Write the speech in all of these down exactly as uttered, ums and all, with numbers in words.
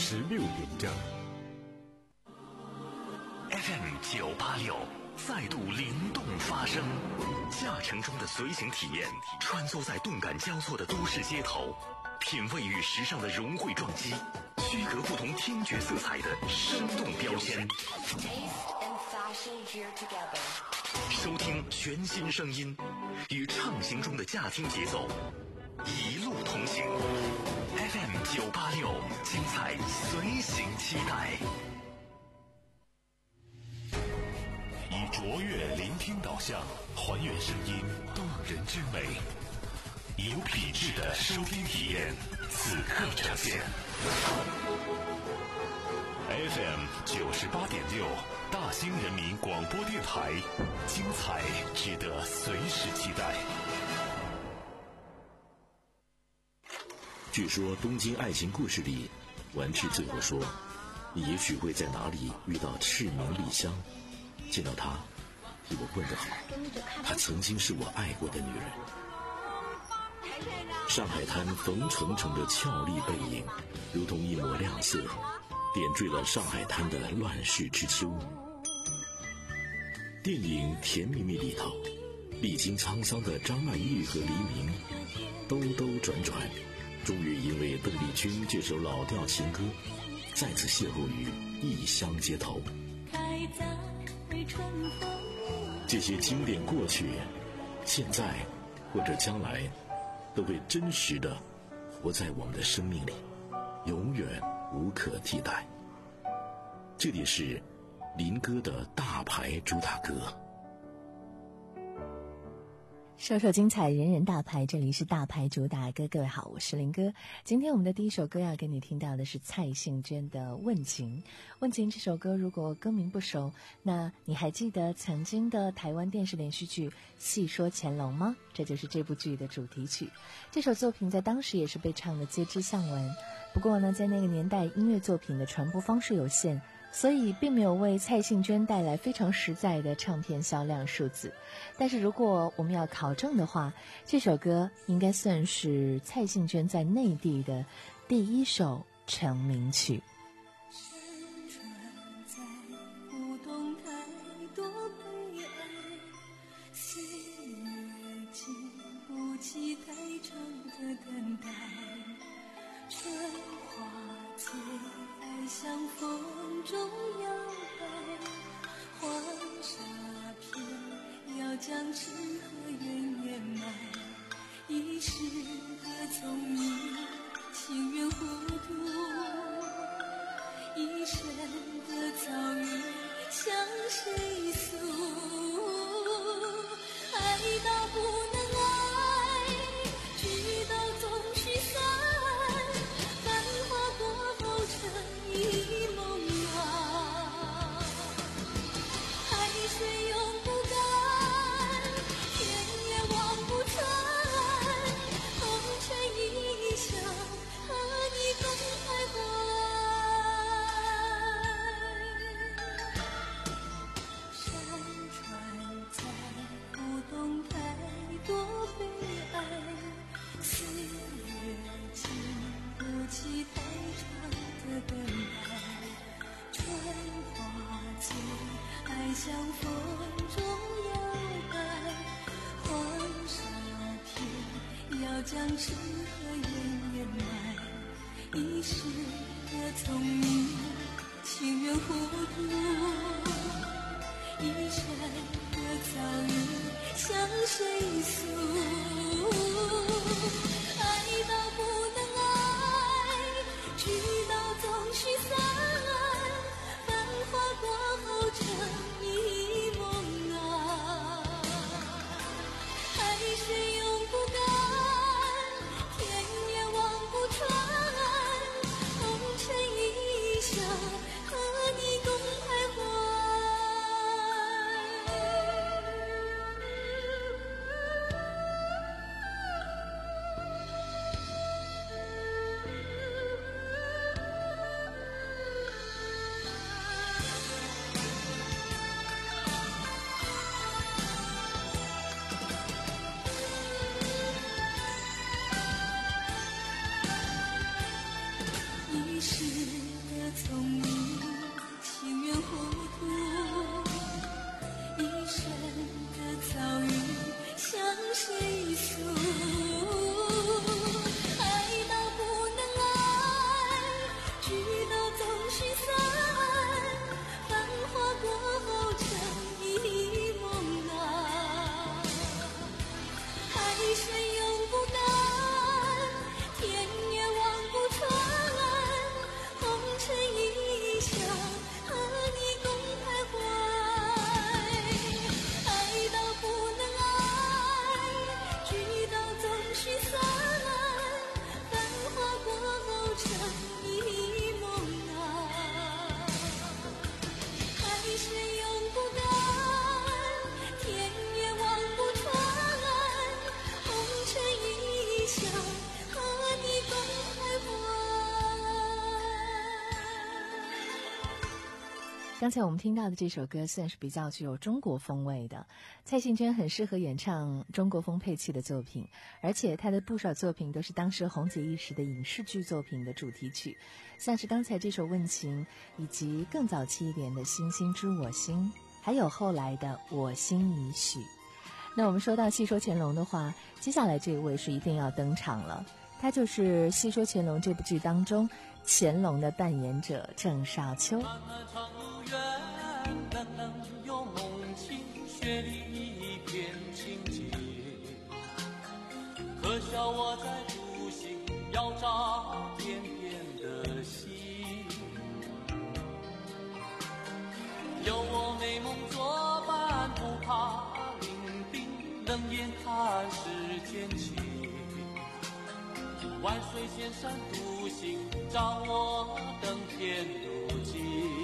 十六点整。 F M 九八六再度灵动发声，驾乘中的随行体验，穿梭在动感交错的都市街头，品味与时尚的融汇撞击，区隔不同听觉色彩的生动标签。收听全新声音，与畅行中的驾听节奏，一路同行。F M 九八六，精彩随行期待。以卓越聆听导向，还原声音动人之美，以有品质的收听体验，此刻呈现。F M 九十八点六，大兴人民广播电台，精彩值得随时期待。 据说《东京爱情故事》里，丸治最后说：“你也许会在哪里遇到赤名莉香，见到她，替我问得好，她曾经是我爱过的女人。”上海滩冯程程的俏丽背影，如同一抹亮色，点缀了上海滩的乱世之秋。电影《甜蜜蜜》里头，历经沧桑的张曼玉和黎明，兜兜转转，终于因为邓丽君这首老调情歌，再次邂逅于异乡街头。这些经典过去，现在或者将来，都会真实的活在我们的生命里，永远无可替代。这里是林哥的大牌主打歌。 首首精彩，人人大牌，这里是大牌主打歌。各位好，我是林哥。今天我们的第一首歌要跟你听到的是蔡幸娟的《问情》。《问情》这首歌如果歌名不熟，那你还记得曾经的台湾电视连续剧《戏说乾隆》吗？这就是这部剧的主题曲。这首作品在当时也是被唱的街知巷闻，不过呢，在那个年代音乐作品的传播方式有限，所以并没有为蔡幸娟带来非常实在的唱片销量数字。但是如果我们要考证的话，这首歌应该算是蔡幸娟在内地的第一首成名曲。 沉船在不懂太多悲哀，岁月经不起太长的等待，春花最爱像风中摇摆，黄沙片要将痴和怨掩埋，一时的聪明情愿糊涂，一生的遭遇向谁诉？爱到不能爱，聚到总须散，繁华过后成一梦啊，海水永不干，天也望不穿，风吹一笑，和你共徘徊。山川在不懂太多悲哀，岁月经不起太长的等待，春花最爱像风中摇摆，黄沙片要将痴和怨掩埋，一时的聪明情愿糊涂，一生的遭遇向谁诉？爱到不能爱，聚到总须散，繁华过后成一梦啊，海水永不干，天也望不穿，红尘一笑，和你共徘徊。一时聪明，情愿糊涂，一生的遭遇向谁诉？爱到不能爱，聚到总须散，繁华过后成一梦啊。海水永不干，天也望不穿，红尘一笑，和你共徘徊。爱到不能爱，聚到总须散，繁华过后成一梦啊。海水永不干，天也望不穿，红尘一笑，和你共徘徊。 刚才我们听到的这首歌算是比较具有中国风味的，蔡幸娟很适合演唱中国风配器的作品，而且她的不少作品都是当时红极一时的影视剧作品的主题曲，像是刚才这首《问情》，以及更早期一点的《星星知我心》，还有后来的《我心已许》。那我们说到戏说乾隆的话，接下来这位是一定要登场了，他就是《戏说乾隆》这部剧当中乾隆的扮演者郑少秋。 漫漫长路远，冷冷有梦境，雪里一片情结。可笑我在独行，要找天边的星。有我美梦作伴，不怕伶仃，冷眼看世间情。万水千山独行，找我登天路径。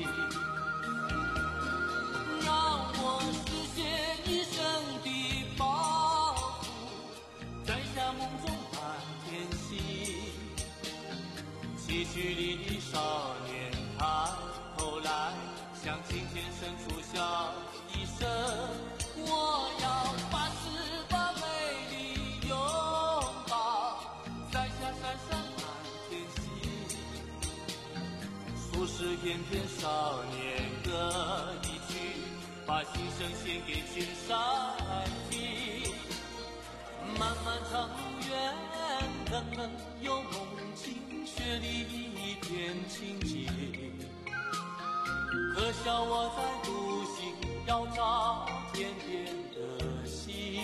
让我实现一生的抱负，摘下梦中满天星。崎岖里的少年抬头来，向青天深处笑一声。我要把十八美丽拥抱，摘下闪闪满天星。数十翩翩少年歌一曲，把心声献给群山听。漫漫长路远，冷冷有梦境，雪里一片情结。可笑我在独行，要找天边的星。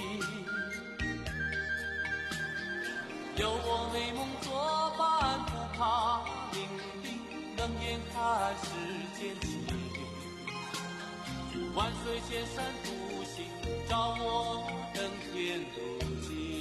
有我美梦作伴，不怕伶仃，冷眼看世间情。万水千山独行，找我登天路径。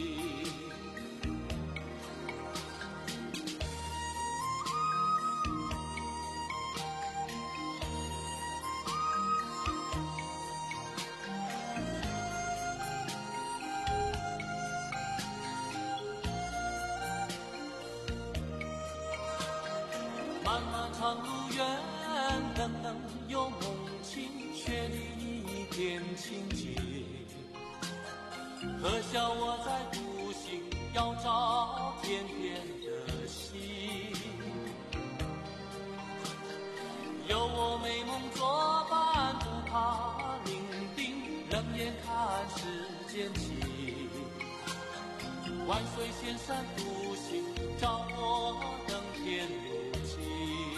漫漫长路远，冷冷有梦境，雪里一片情结。可笑我在独行，要找天边的星。有我美梦作伴，不怕伶仃，冷眼看世间情。万水千山独行，找我登天路径。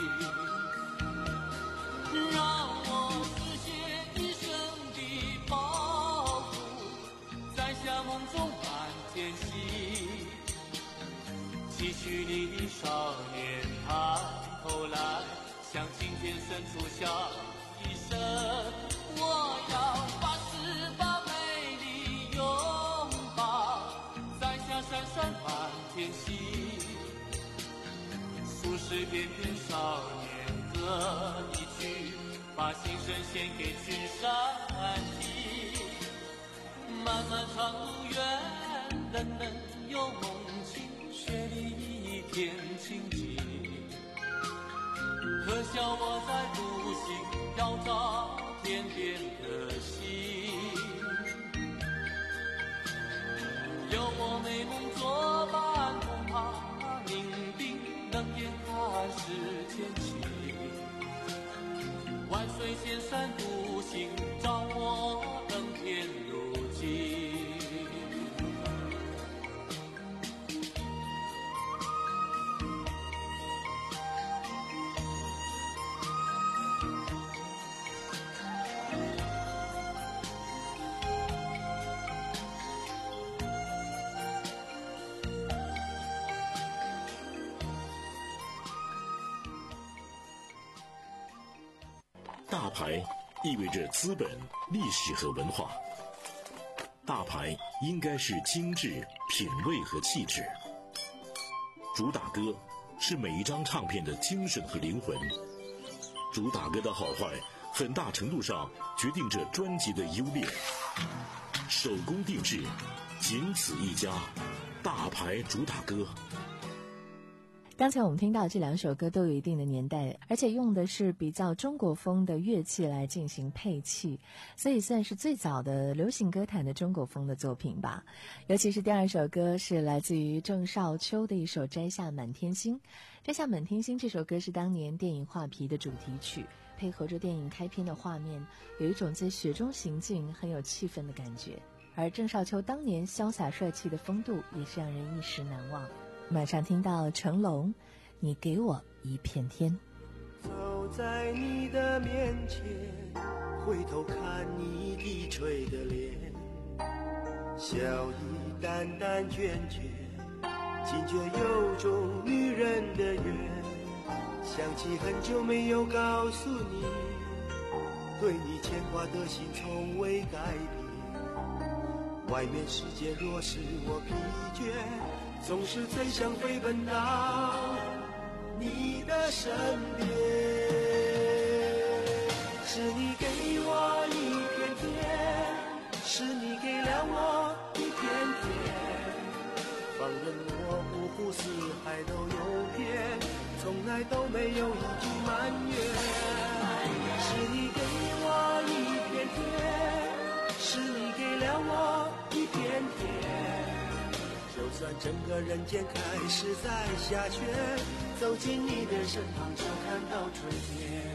让我实现一生的抱负，摘下梦中满天星。崎岖里的少年抬头来，向青天深处笑一声。我要把十八美丽拥抱，摘下闪闪满天星。数十翩翩少年歌一曲，把心声献给群山听。漫漫长路远，冷冷有梦境，雪里一片情结。可笑我在独行，要找天边的星。有我美梦作伴，不怕伶仃，冷眼看世间情。 水仙山独行，照我登天路径。 大牌意味着资本、历史和文化。大牌应该是精致、品味和气质。主打歌是每一张唱片的精神和灵魂。主打歌的好坏，很大程度上决定着专辑的优劣。手工定制，仅此一家，大牌主打歌。 刚才我们听到这两首歌都有一定的年代，而且用的是比较中国风的乐器来进行配器，所以算是最早的流行歌坛的中国风的作品吧。尤其是第二首歌是来自于郑少秋的一首《摘下满天星》。《摘下满天星》这首歌是当年电影《画皮》的主题曲，配合着电影开篇的画面，有一种在雪中行进很有气氛的感觉。而郑少秋当年潇洒帅气的风度也是让人一时难忘。马上听到成龙，你给我一片天。 走在你的面前，回头看你低垂的脸，笑意淡淡倦倦，竟觉有种女人的缘。想起很久没有告诉你，对你牵挂的心从未改变。外面世界若使我疲倦，总是最想飞奔到你的身边。是你给我一片天，是你给了我一片天，放任我五湖四海都游遍，从来都没有一句埋怨。是你给我一片天，是你给了我一片天，就算整个人间开始在下雪，走进你的身旁就看到春天。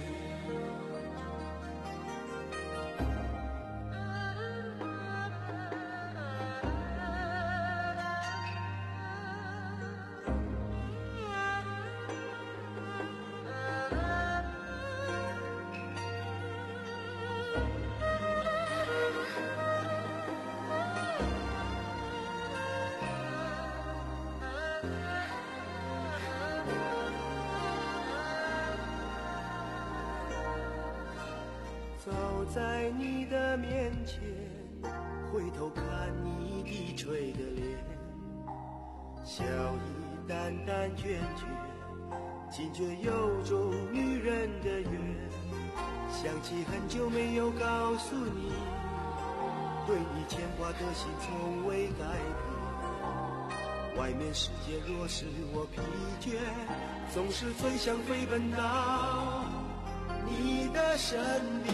走在你的面前，回头看你低垂的脸，笑意淡淡倦倦，竟觉有种女人的缘。想起很久没有告诉你，对你牵挂的心从未改变。外面世界若使我疲倦，总是最想飞奔到你的身边。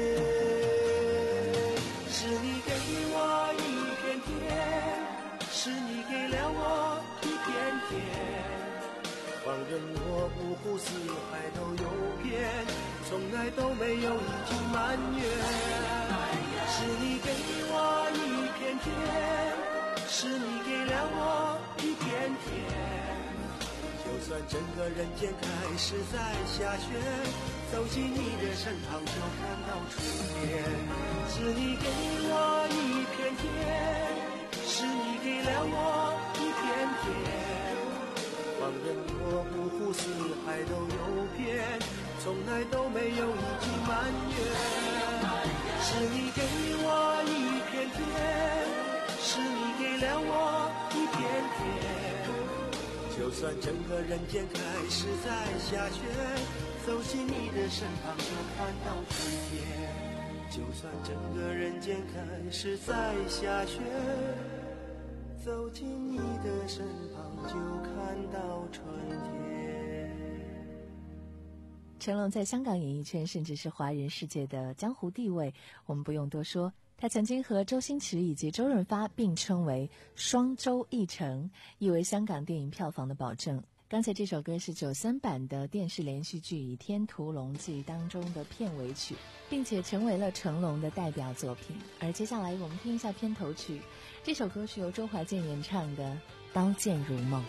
是你给我一片天，是你给了我一片天，放任我五湖四海都游遍，从来都没有一句埋怨。是你给我一片天，是你给了我一片天，就算整个人间开始在下雪，走进你的身旁就看到春天。是你给我一片天，是你给了我一片天，放任我五湖四海都游遍，从来都没有一句埋怨。是你给我一片天，是你给了我一片天，就算整个人间开始在下雪，走进你的身旁就看到春天。就算整个人间开始在下雪，走进你的身旁就看到春天。 成龙在香港演艺圈甚至是华人世界的江湖地位，我们不用多说。他曾经和周星驰以及周润发并称为双周一成，意为香港电影票房的保证。 刚才这首歌是九三版的电视连续剧《倚天屠龙记》当中的片尾曲，并且成为了成龙的代表作品。而接下来我们听一下片头曲，这首歌是由周华健演唱的《刀剑如梦》。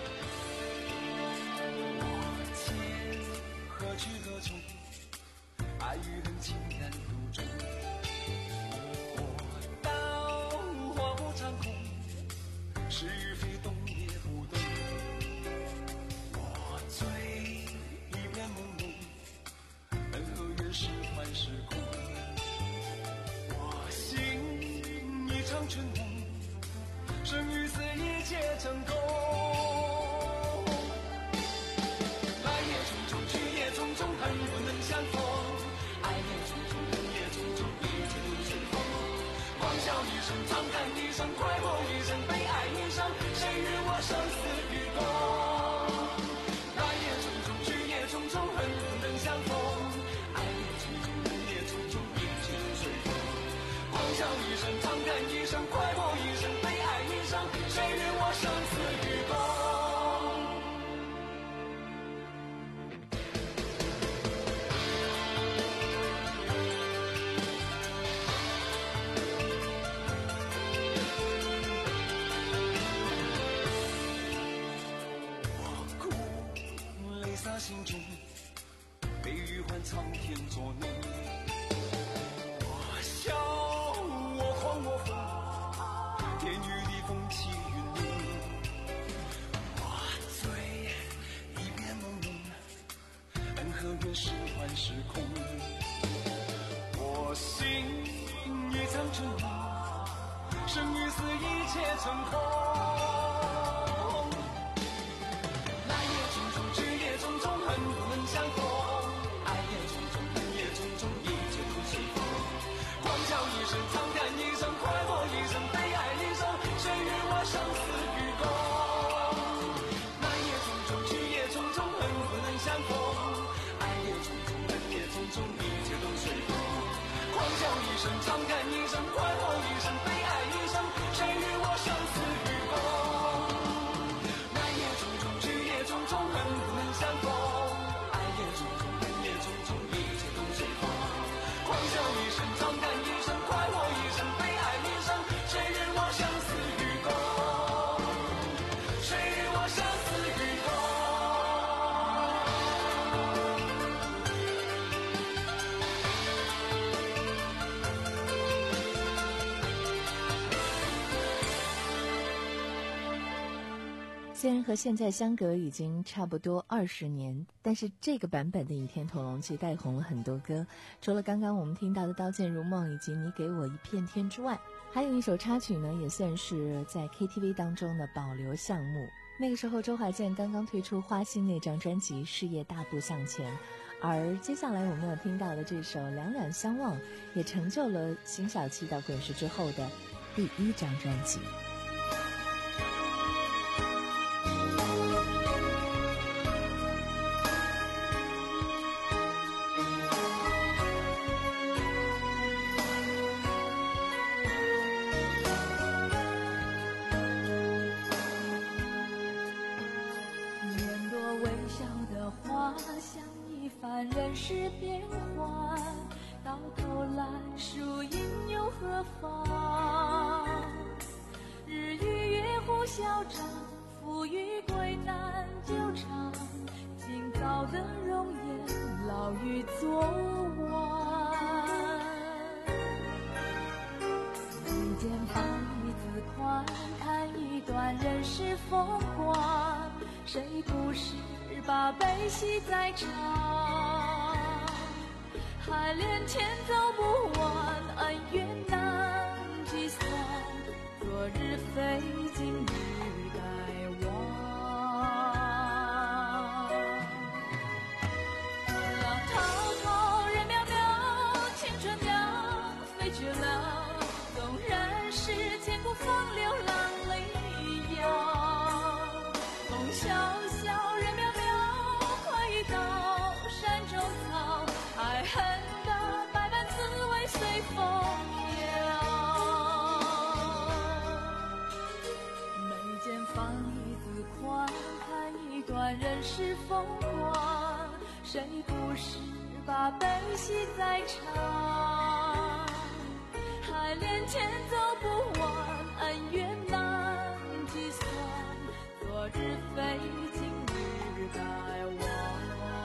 何去何从？爱与恨情感途中，我刀划破长空，是与非动也不动。我醉一片朦胧，恩和怨是幻是空。我醒一场春梦，生与死一切成空。来也匆匆，去也匆匆，恨不能相逢。爱也匆匆，恨也匆匆，一切都随风。狂笑一声，长叹一声，快活一生，悲哀一生，谁与我生死与共？来也匆匆，去也匆匆，恨不能相逢。爱也匆匆，恨也匆匆，一切都随风。狂笑一声，长叹一声，快活一生，悲哀一生，谁与我生死与共？洒心中，悲与欢，苍天作弄。我笑，我狂，我疯，天与地，风起云涌。我醉，一片朦胧，恩和怨是幻是空。我醒，一场春梦，生与死，一切成空。恨不能相逢，爱也匆匆，恨也匆匆，一切都随风。狂笑一声，长叹一声，快活一生，悲哀一生，谁与我生死与共？来也匆匆，去也匆匆，恨不能相逢。爱也匆匆，恨也匆匆，一切都随风。狂笑一声，长叹一声，快活一生，悲哀一生，谁与我生死与共？来也匆匆，去也匆匆，恨不能相逢。笑一声，长叹一声，快活一生，悲哀一生，谁与我生死与共？谁与我生死与共？ 虽然和现在相隔已经差不多二十年，但是这个版本的《倚天屠龙记》带红了很多歌，除了刚刚我们听到的《刀剑如梦》以及《你给我一片天》之外，还有一首插曲呢，也算是在 K T V 当中的保留项目。那个时候周华健刚刚推出《花心》那张专辑，事业大步向前，而接下来我们要听到的这首《两两相望》也成就了辛晓琪到滚石之后的第一张专辑。 人世变幻，到头来输赢又何妨？日与月互消长，富与贵难久长。今朝的容颜，老于昨晚。眉间放一字宽，看一段人世风光。谁不是把悲喜在尝？海连天走不完，恩怨难计算。昨日非，今日该忘。浪滔滔，人渺渺，青春鸟飞去了。纵然是千古风流浪里摇。风萧萧，人渺渺，快意到山中草。爱恨的百般滋味随风飘。眉间放一字宽，看一段是风光，谁不是把悲喜在尝？海连天走不完，恩怨难计算，昨日非今日该忘。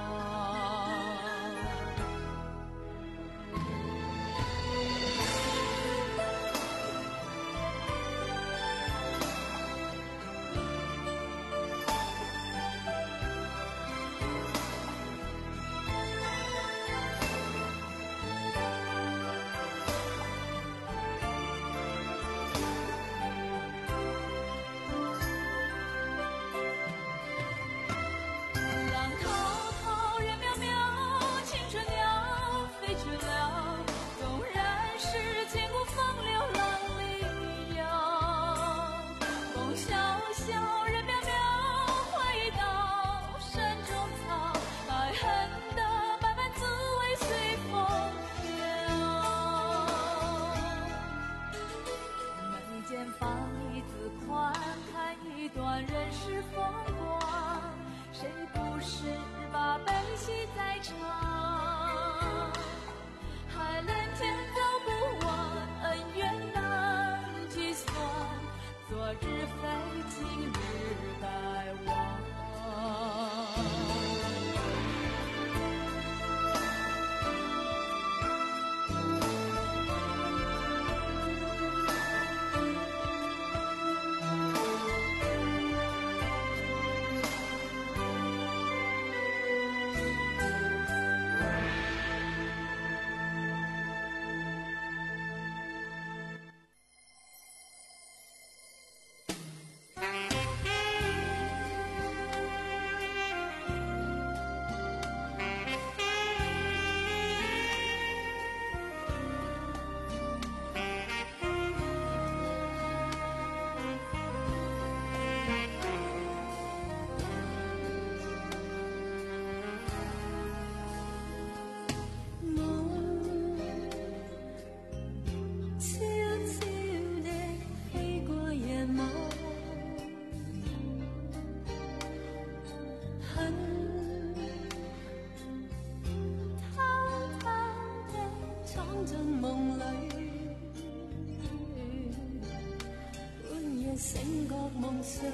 醒覺夢碎，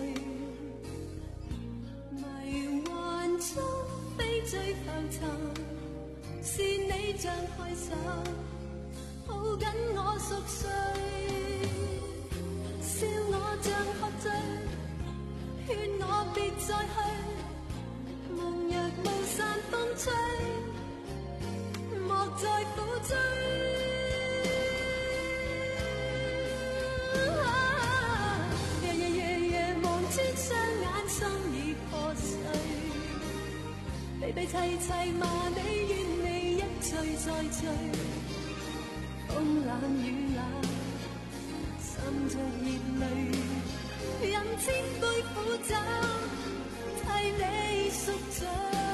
迷幻中飛追浮沉，是你像開手，抱緊我熟睡，笑我像喝醉，勸我別再去，夢若無散風吹，莫再苦追。悲悲凄凄罵你怨你一醉再醉，風冷雨冷，滲着熱淚，飲千杯苦酒，替你贖罪。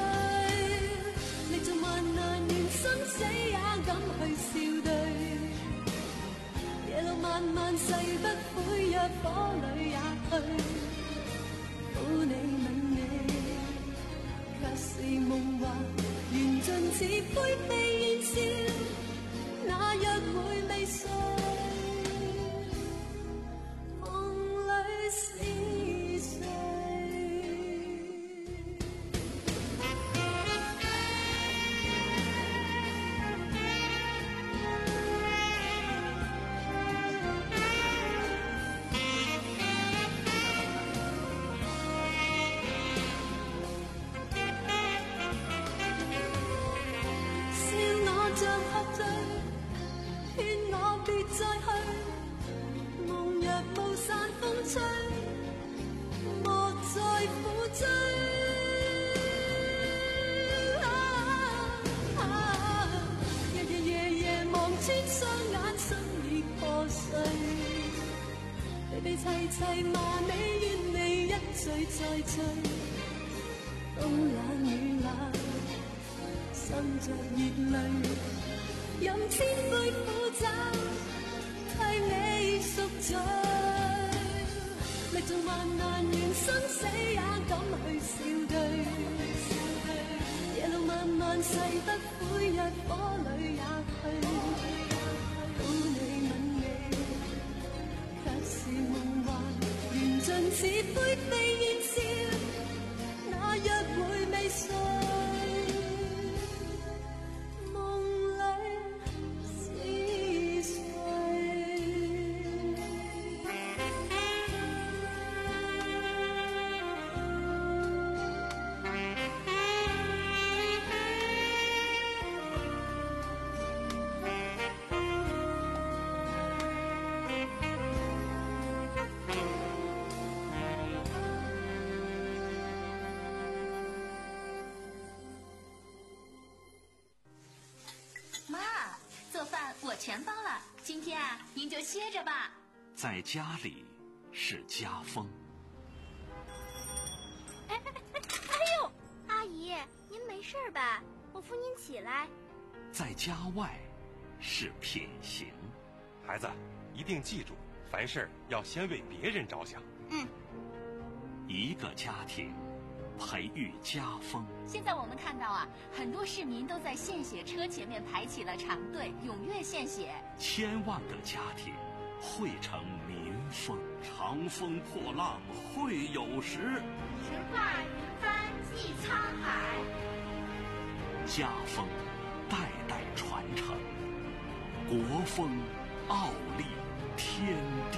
歷盡患難緣生死也敢去笑對，夜路漫漫誓不悔，若火裏也去，苦你吻你。卻是夢幻，緣盡似灰飛煙消，那約會未碎，夢裏是誰？悲凄凄罵你怨你一醉再醉，風冷雨冷，滲着熱淚，飲千杯苦酒，替你贖罪。 历尽患难緣生死也敢去笑對。夜路漫漫誓不悔，日火裏也去。抱你吻你，卻是夢幻，緣盡似灰飛煙消，那約會未睡。 全包了，今天啊，您就歇着吧。 在家里是家风。 哎哎哎！哎呦，阿姨，您没事吧？我扶您起来。 在家外是品行。 孩子，一定记住，凡事要先为别人着想。 嗯。 一个家庭培育家风。 现在我们看到啊，很多市民都在献血车前面排起了长队，踊跃献血。 千万个家庭汇成民风，长风破浪会有时， 直挂云帆济沧海。 家风代代传承，国风傲立天地。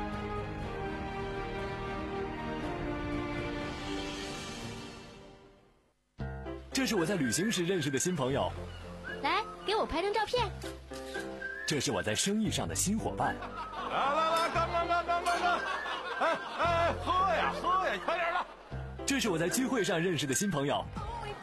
这是我在旅行时认识的新朋友， 来给我拍张照片。 这是我在生意上的新伙伴。 来来来，干干干干干干！哎哎，喝呀喝呀，快点的！ 这是我在聚会上认识的新朋友。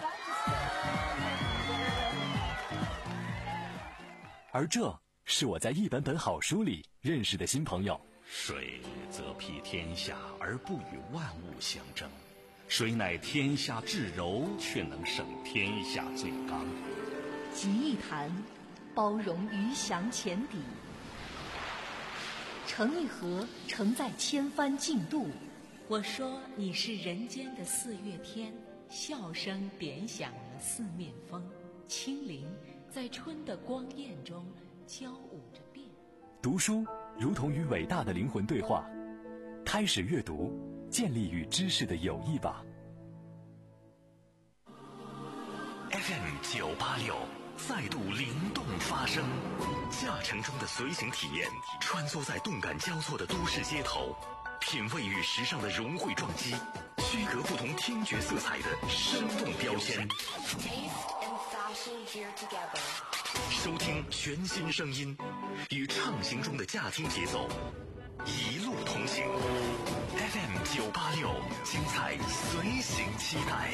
而这是我在一本本好书里认识的新朋友。 水则披天下而不与万物相争，谁乃天下至柔，却能胜天下最刚。 集一坛，包容鱼翔浅底；盛一盒，盛在千帆竞渡。 我说你是人间的四月天，笑声点响了四面风，清灵在春的光艳中交舞着变。 读书如同与伟大的灵魂对话，开始阅读，建立与知识的友谊吧。 F M 九八六再度灵动发声，驾乘中的随行体验，穿梭在动感交错的都市街头，品味与时尚的融汇撞击，区隔不同听觉色彩的生动标签。收听全新声音，与畅行中的驾听节奏，一路同行。F M 九八六，精彩随行期待。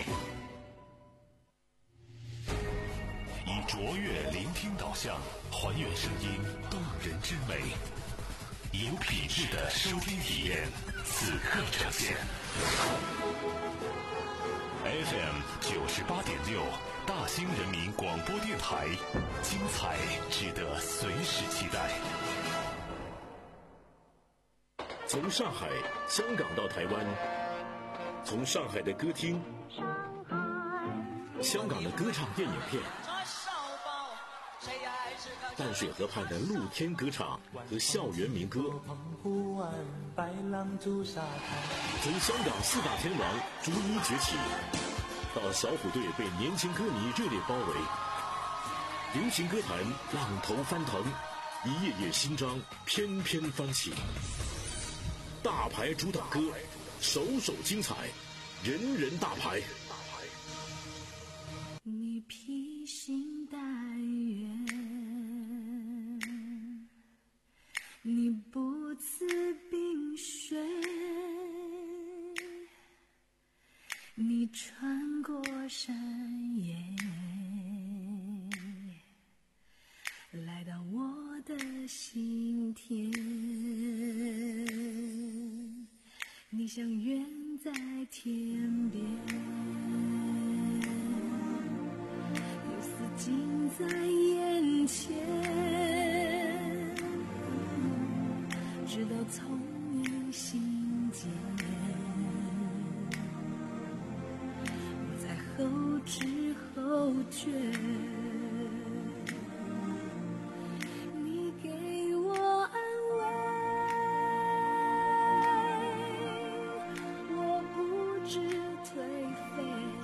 以卓越聆听导向，还原声音动人之美，有品质的收听体验，此刻呈现。F M 九十八点六，大兴人民广播电台，精彩值得随时期待。 从上海、香港到台湾，从上海的歌厅、香港的歌唱电影片，淡水河畔的露天歌场和校园民歌，从香港四大天王逐一崛起，到小虎队被年轻歌迷热烈包围，流行歌坛浪头翻腾，一页页新章翩翩翻起。大牌主打歌，首首精彩，人人大牌。 你披星戴月，你不辞冰雪，你穿过山野，来到我的心田。你像远在天边，有似近在眼前，直到从你心间。 决。你给我安慰，我不知颓废。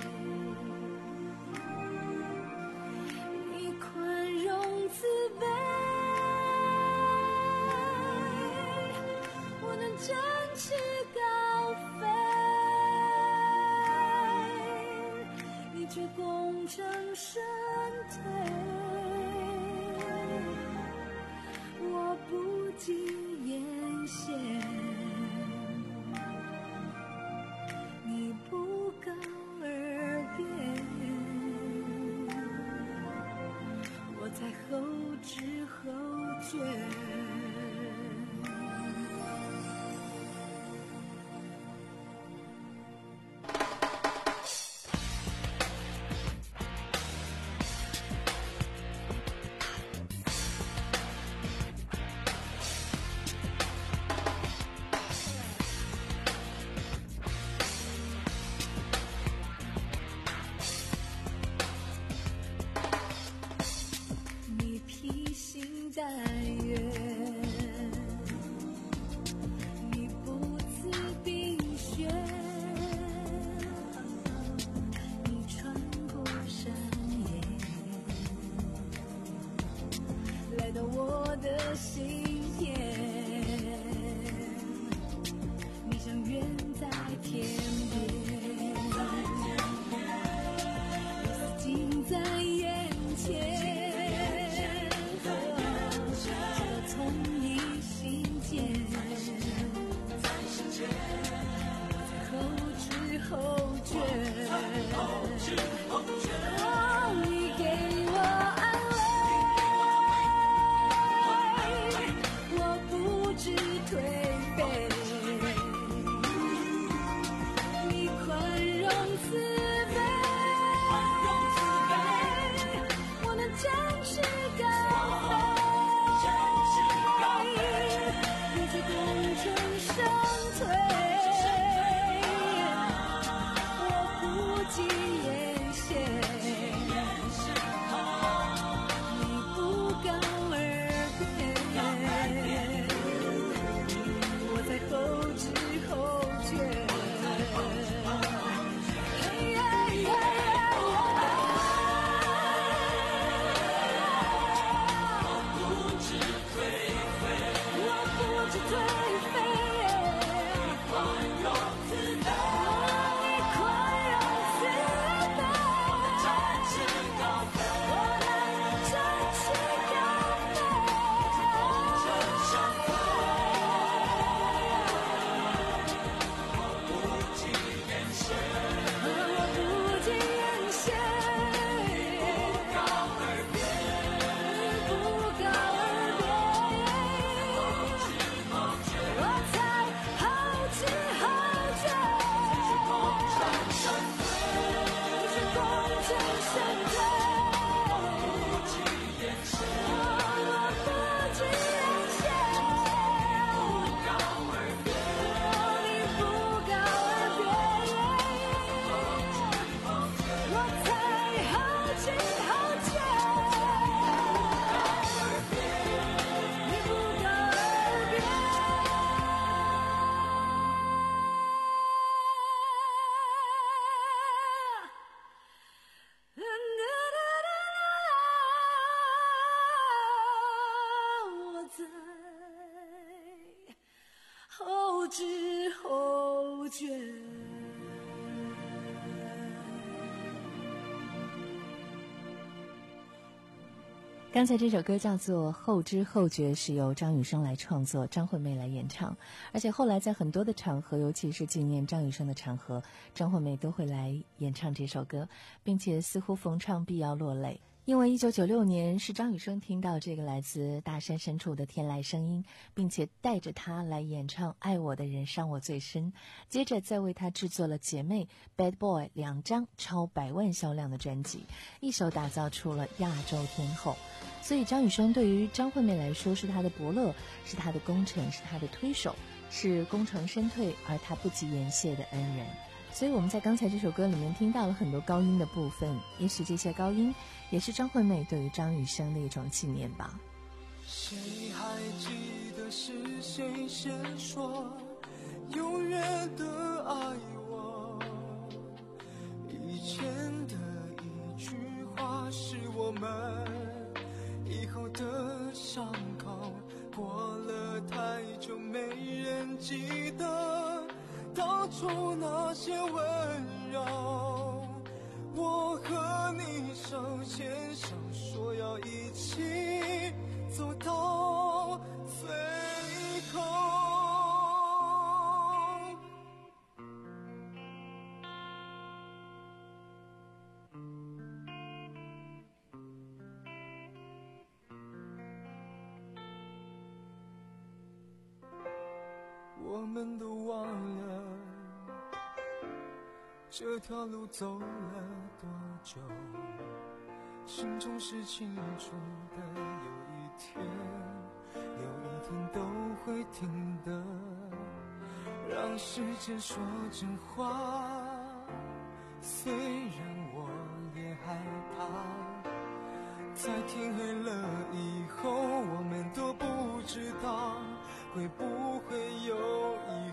你宽容慈悲，我能展翅高飞。你却功成身退，我不计言谢。你不告而别，我才后知后觉。但愿你不辞冰雪，你穿过山野，来到我的心田。你像远在天边，近在眼前。后觉，哦，你给我安慰，我不知颓废。你宽容慈悲，我能展翅高飞。你却功成身退。不计言谢，你不告而别，我在后知后觉。我不知颓废，我不知颓废，宽容慈悲。后知后觉。 刚才这首歌叫做《后知后觉》，是由张雨生来创作，张惠妹来演唱。而且后来在很多的场合，尤其是纪念张雨生的场合，张惠妹都会来演唱这首歌，并且似乎逢唱必要落泪。因为一九九六年是张雨生听到这个来自大山深处的天籁声音，并且带着他来演唱《爱我的人伤我最深》，接着再为他制作了《姐妹》、Bad Boy 两张超百万销量的专辑，一手打造出了亚洲天后。所以张雨生对于张惠妹来说是她的伯乐，是她的功臣，是她的推手，是功成身退而她不计言谢的恩人。 所以我们在刚才这首歌里面听到了很多高音的部分，也许这些高音也是张惠妹对于张雨生的一种纪念吧。 谁还记得是谁先说永远的爱我？以前的一句话是我们以后的伤口，过了太久没人记得当初那些温柔。我和你手牵手说要一起走到最后。我们都忘了这条路走了多久，心中是清楚的，有一天有一天都会听的，让时间说真话。虽然我也害怕，在天黑了以后，我们都不知道会不会有以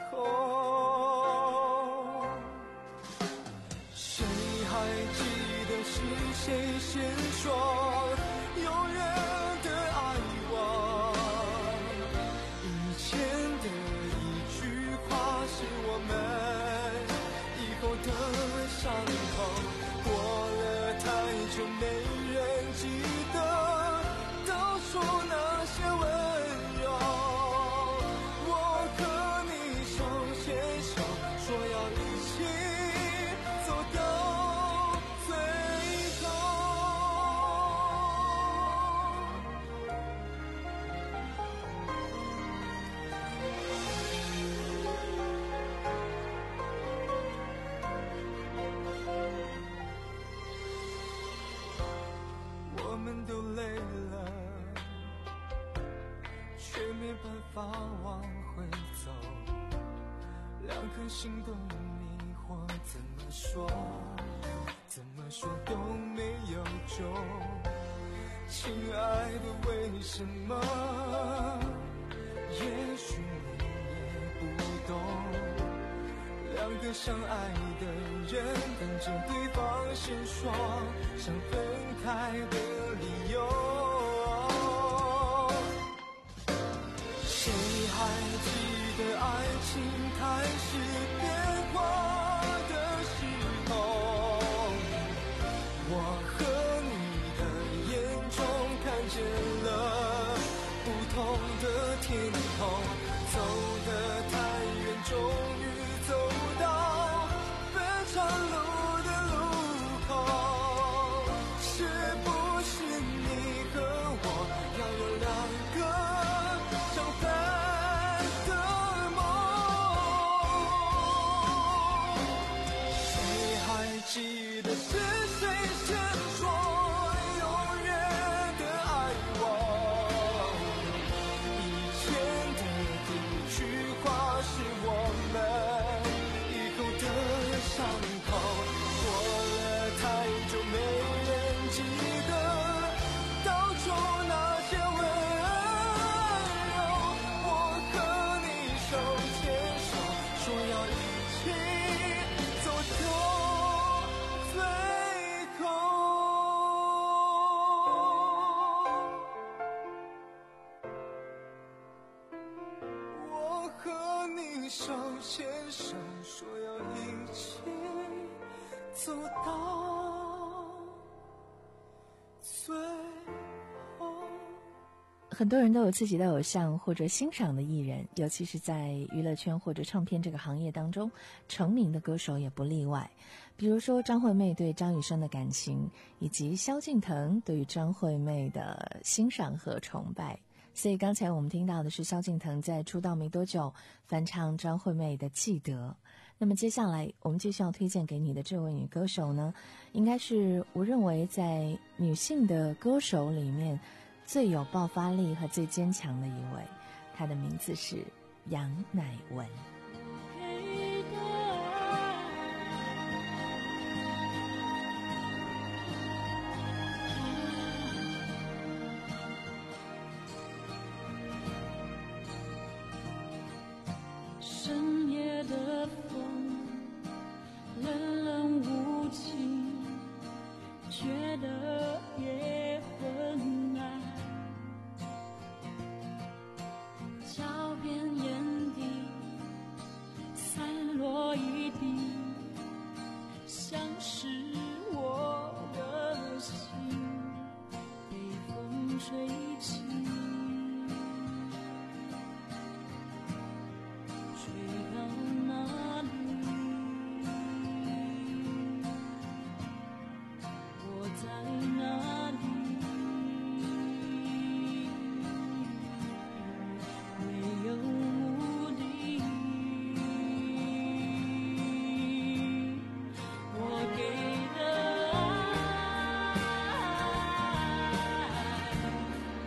后。谁还记得是谁先说永远的爱我？以前的一句话是我们以后的伤口，过了太久没人记得当初那些温柔。我和你手牵手说要一起走到最后。我们都累了，却没办法往回走，两颗心都迷惑，怎么说怎么说都没有救。亲爱的，为什么？也许你也不懂，两个相爱的人等着对方先说想分开的理由。谁还记得爱情开始变化的时候？我和你的眼中看见了不同的天空，走得太远，终于走到分岔路的路口。是不是你和我要有两个相反的梦？谁还记得是谁先说永远的爱我？以前的一句话是我们以后的伤口，过了太久没人记得当初那些温柔。我和你手牵手说要一起走到最后。我和你手牵手说要一起走到最后。 很多人都有自己的偶像或者欣赏的艺人，尤其是在娱乐圈或者唱片这个行业当中，成名的歌手也不例外。比如说张惠妹对张雨生的感情，以及萧敬腾对于张惠妹的欣赏和崇拜。所以刚才我们听到的是萧敬腾在出道没多久翻唱张惠妹的《记得》。那么接下来我们继续要推荐给你的这位女歌手呢，应该是我认为在女性的歌手里面最有爆发力和最坚强的一位，她的名字是杨乃文。 给的爱水起，水到哪里，我在哪里？没有目的，我给的爱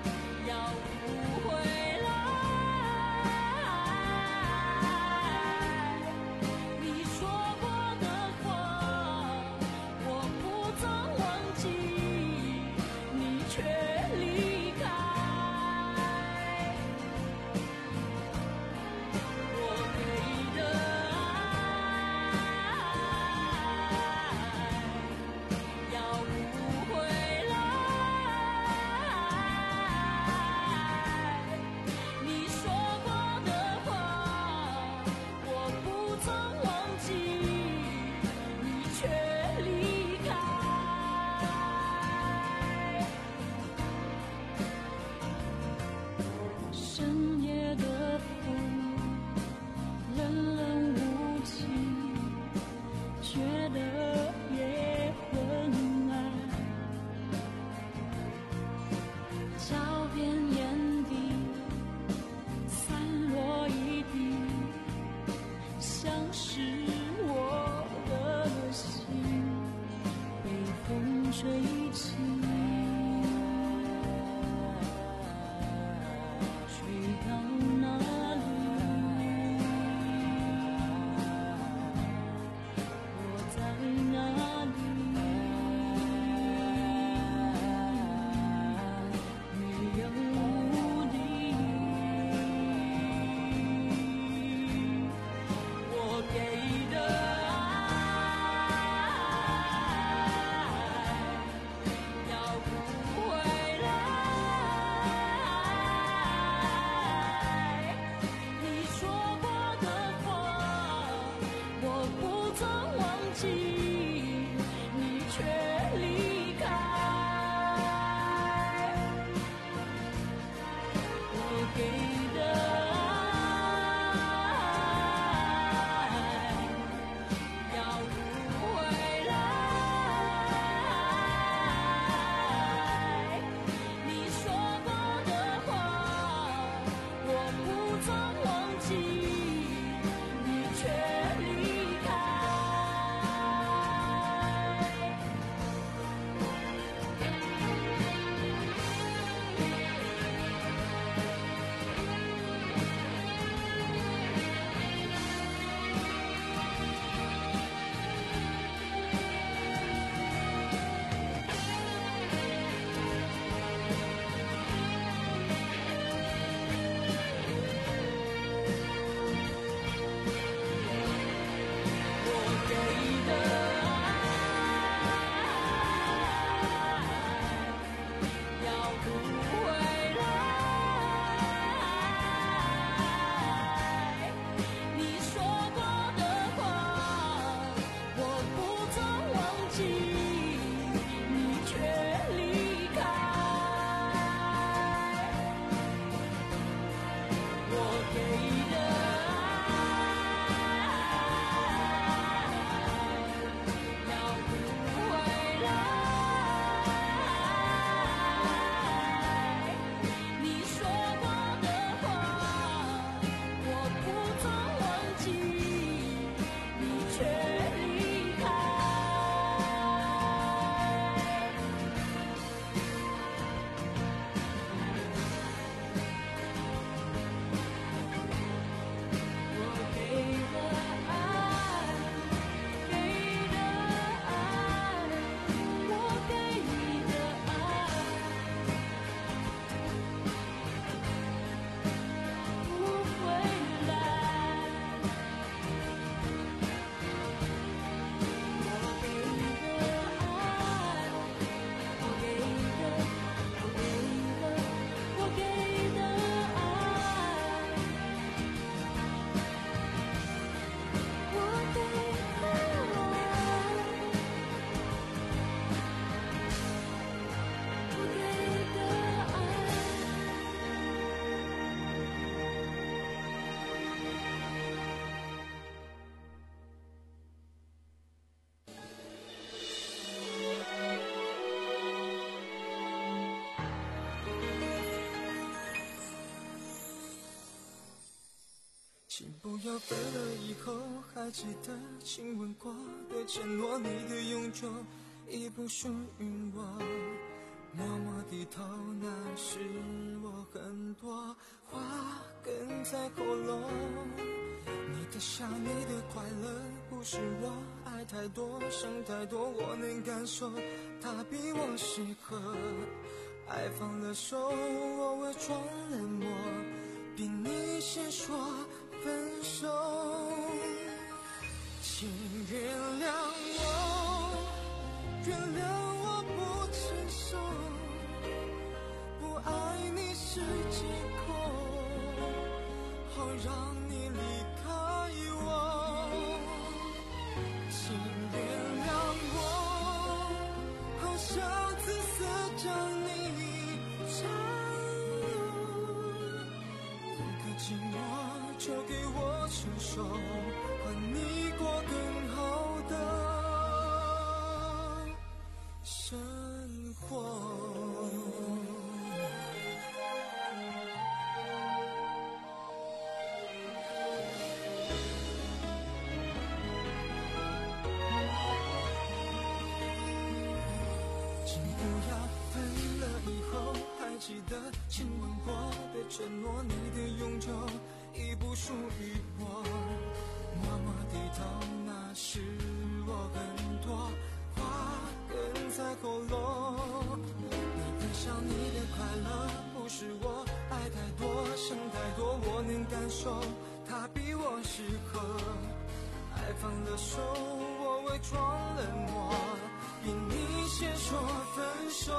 不要分了以后还记得亲吻过的承诺，你的永久已不属于我。默默低头，那是我很多话哽在喉咙。你的笑，你的快乐，不是我爱太多，想太多，我能感受，他比我适合。爱放了手，我伪装冷漠，比你先说分手。请原谅我，原谅我不成熟，不爱你是借口，好让你离开我。请原谅我，好想自私将你占有，一个寂寞就给我承受，换你过更好的生活。请不要分了以后还记得亲吻过的承诺，你的永久已不属于我。默默低头，那是我很多话哽在喉咙。你的笑，你的快乐，不是我爱太多，想太多，我能感受，他比我适合。爱放了手，我伪装冷漠，比你先说分手。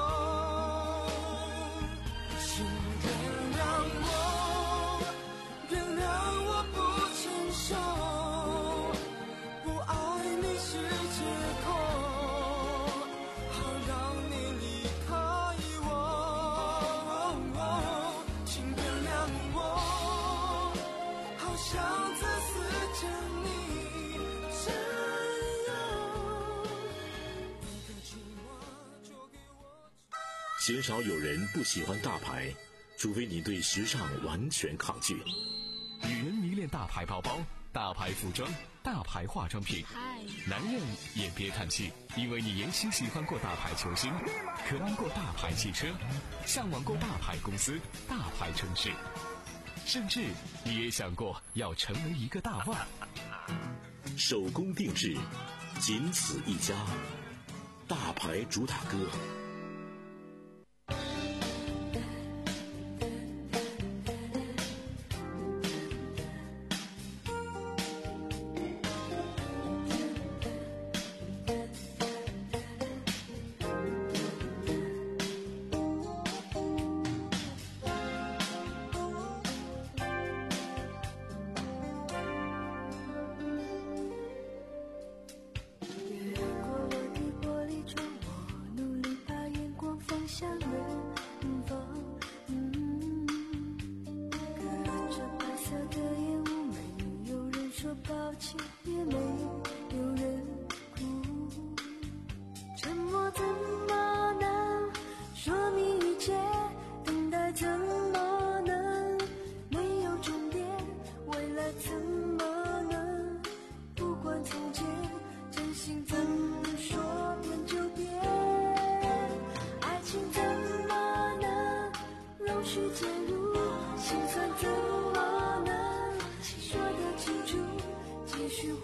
请原谅我，原谅我不成熟，不爱你是借口，好让你离开我。请原谅我，好想自私将你占有，一个寂寞就给我。 鲜少有人不喜欢大牌，除非你对时尚完全抗拒。 女人迷恋大牌包包、大牌服装、大牌化妆品，男人也别叹气，因为你也许喜欢过大牌球星，渴望过大牌汽车，向往过大牌公司、大牌城市，甚至你也想过要成为一个大腕。 手工定制，仅此一家，大牌主打歌。 也许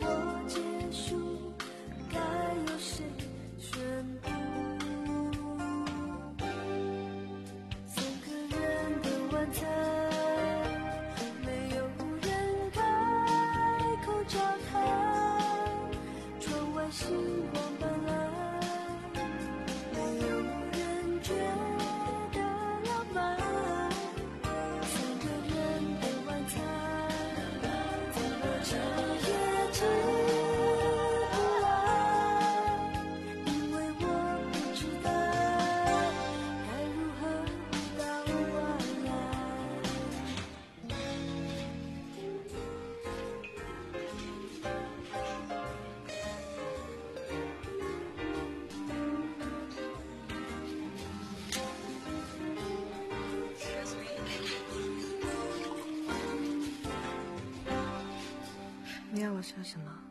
我说什么？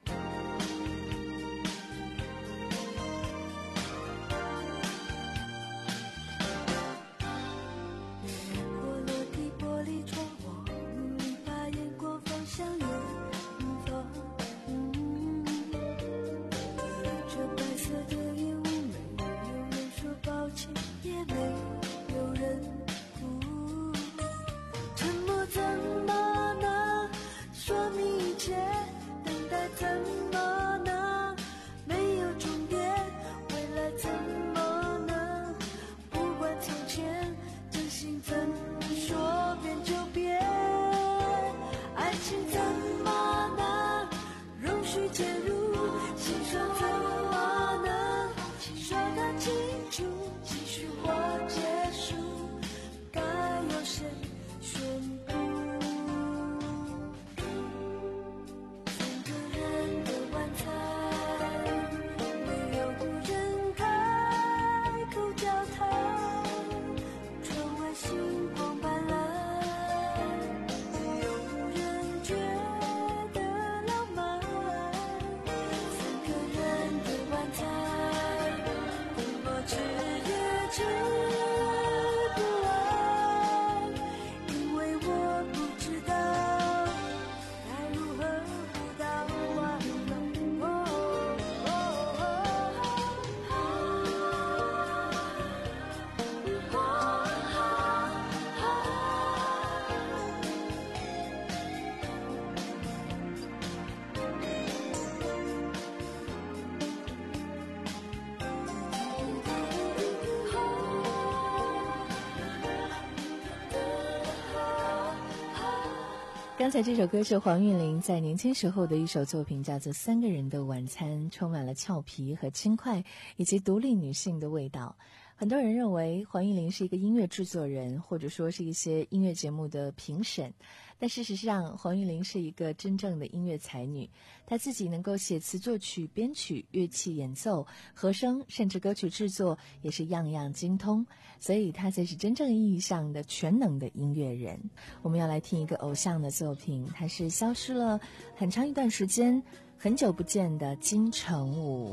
刚才这首歌是黄韵玲在年轻时候的一首作品，叫做《三个人的晚餐》，充满了俏皮和轻快以及独立女性的味道。很多人认为黄韵玲是一个音乐制作人，或者说是一些音乐节目的评审，但事实上黄韵玲是一个真正的音乐才女，她自己能够写词作曲编曲乐器演奏和声，甚至歌曲制作也是样样精通，所以她才是真正意义上的全能的音乐人。我们要来听一个偶像的作品，她是消失了很长一段时间很久不见的金城武。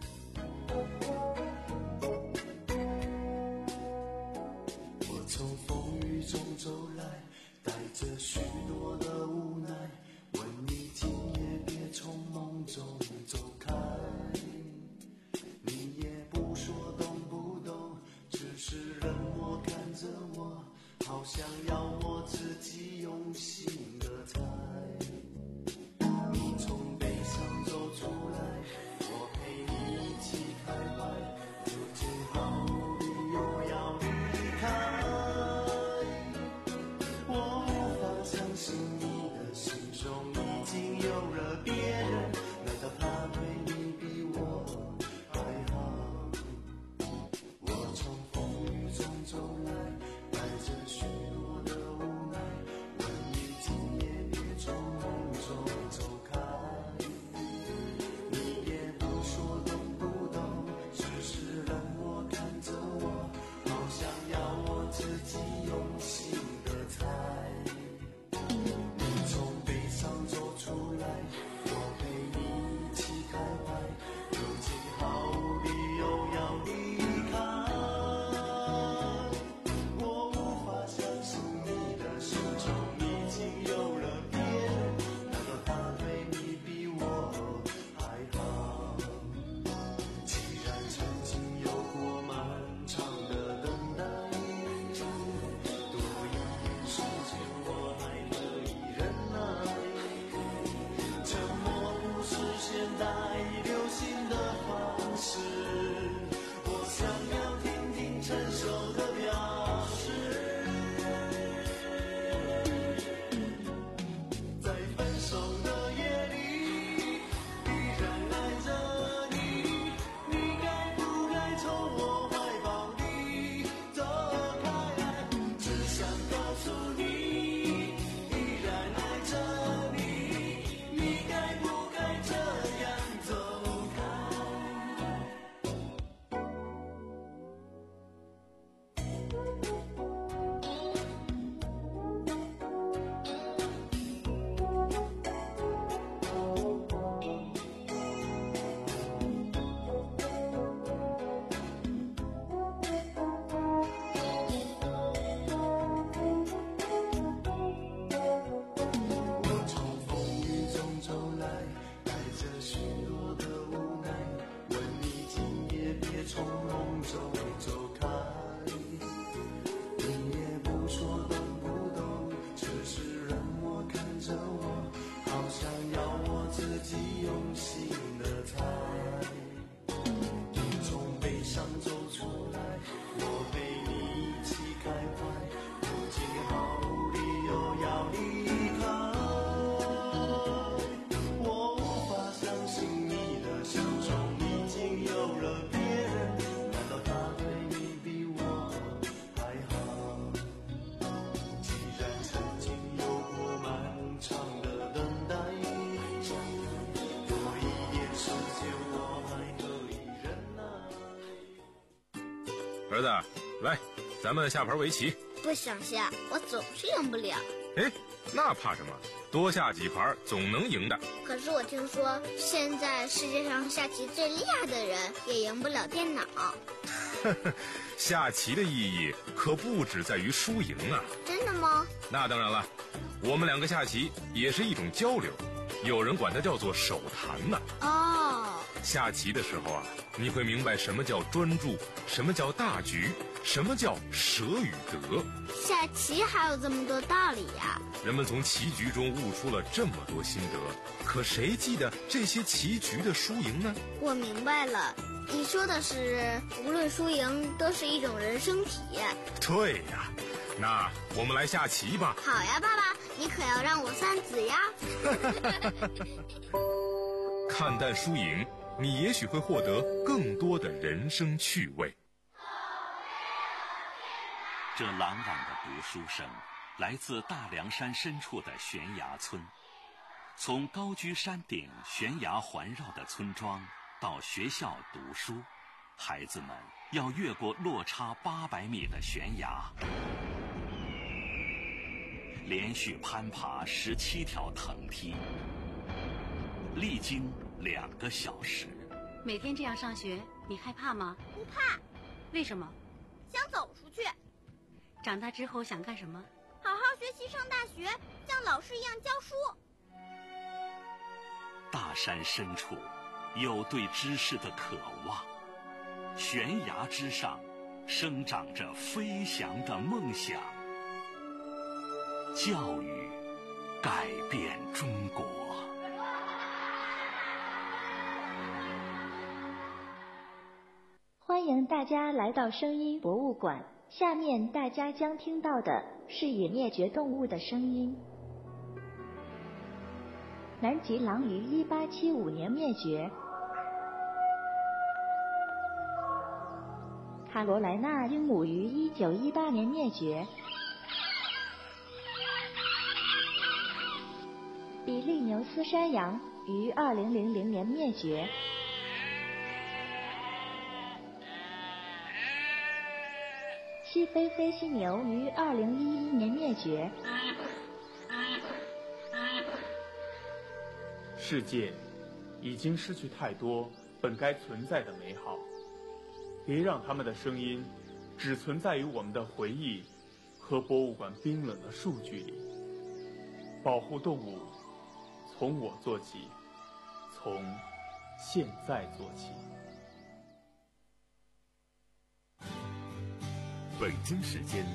中走来，带着许多的无奈，问你今夜别从梦中走开。你也不说懂不懂，只是冷漠看着我，好像要我自己用心的猜。你从悲伤走出来，我陪你一起开怀，有最好理由要离开。相信你的心中已经有了别人，难道他对你比我还好？我从风雨中走来，带着许多的无奈，问你今夜别从梦中走开。你也不说懂不懂，只是冷漠看着我，好像要我自己用心的猜。走出来，我陪你一起开怀，如今毫无理由要离开。我无法相信你的心中已经有了别人，难道他对你比我还好？既然曾经有过漫长的等待，多一点时间我还可以忍耐。沉默不是现代流行的方式，我想要听听成熟的表示。在分手的夜里，依然爱着你，你该不该从我怀抱里走开？只想告诉你，依然爱着你。你该不该这样走开？ 儿子，来，咱们下盘围棋。 不想下，我总是赢不了。 哎，那怕什么？多下几盘总能赢的。 可是我听说，现在世界上下棋最厉害的人也赢不了电脑。 下棋的意义可不只在于输赢啊！ 真的吗？ 那当然了，我们两个下棋也是一种交流，有人管它叫做手谈呢。 哦， 下棋的时候啊，你会明白什么叫专注，什么叫大局，什么叫舍与得。 下棋还有这么多道理呀！ 人们从棋局中悟出了这么多心得，可谁记得这些棋局的输赢呢？ 我明白了，你说的是无论输赢都是一种人生体验。 对呀，那我们来下棋吧。 好呀，爸爸，你可要让我算子呀。 看淡输赢，你也许会获得更多的人生趣味。 这朗朗的读书声来自大凉山深处的悬崖村。从高居山顶悬崖环绕的村庄到学校读书，孩子们要越过落差八百米的悬崖，连续攀爬十七条藤梯，历经两个小时。 每天这样上学，你害怕吗？ 不怕。 为什么？ 想走出去。 长大之后想干什么？ 好好学习，上大学，像老师一样教书。 大山深处有对知识的渴望，悬崖之上生长着飞翔的梦想。教育改变中国。 欢迎大家来到声音博物馆。下面大家将听到的是已灭绝动物的声音。南极狼于一八七五年灭绝，卡罗莱纳鹦鹉于一九一八年灭绝，比利牛斯山羊于二零零零年灭绝。西非黑犀牛于二零一一年灭绝。 世界已经失去太多本该存在的美好，别让他们的声音只存在于我们的回忆和博物馆冰冷的数据里。保护动物，从我做起，从现在做起。 北京时间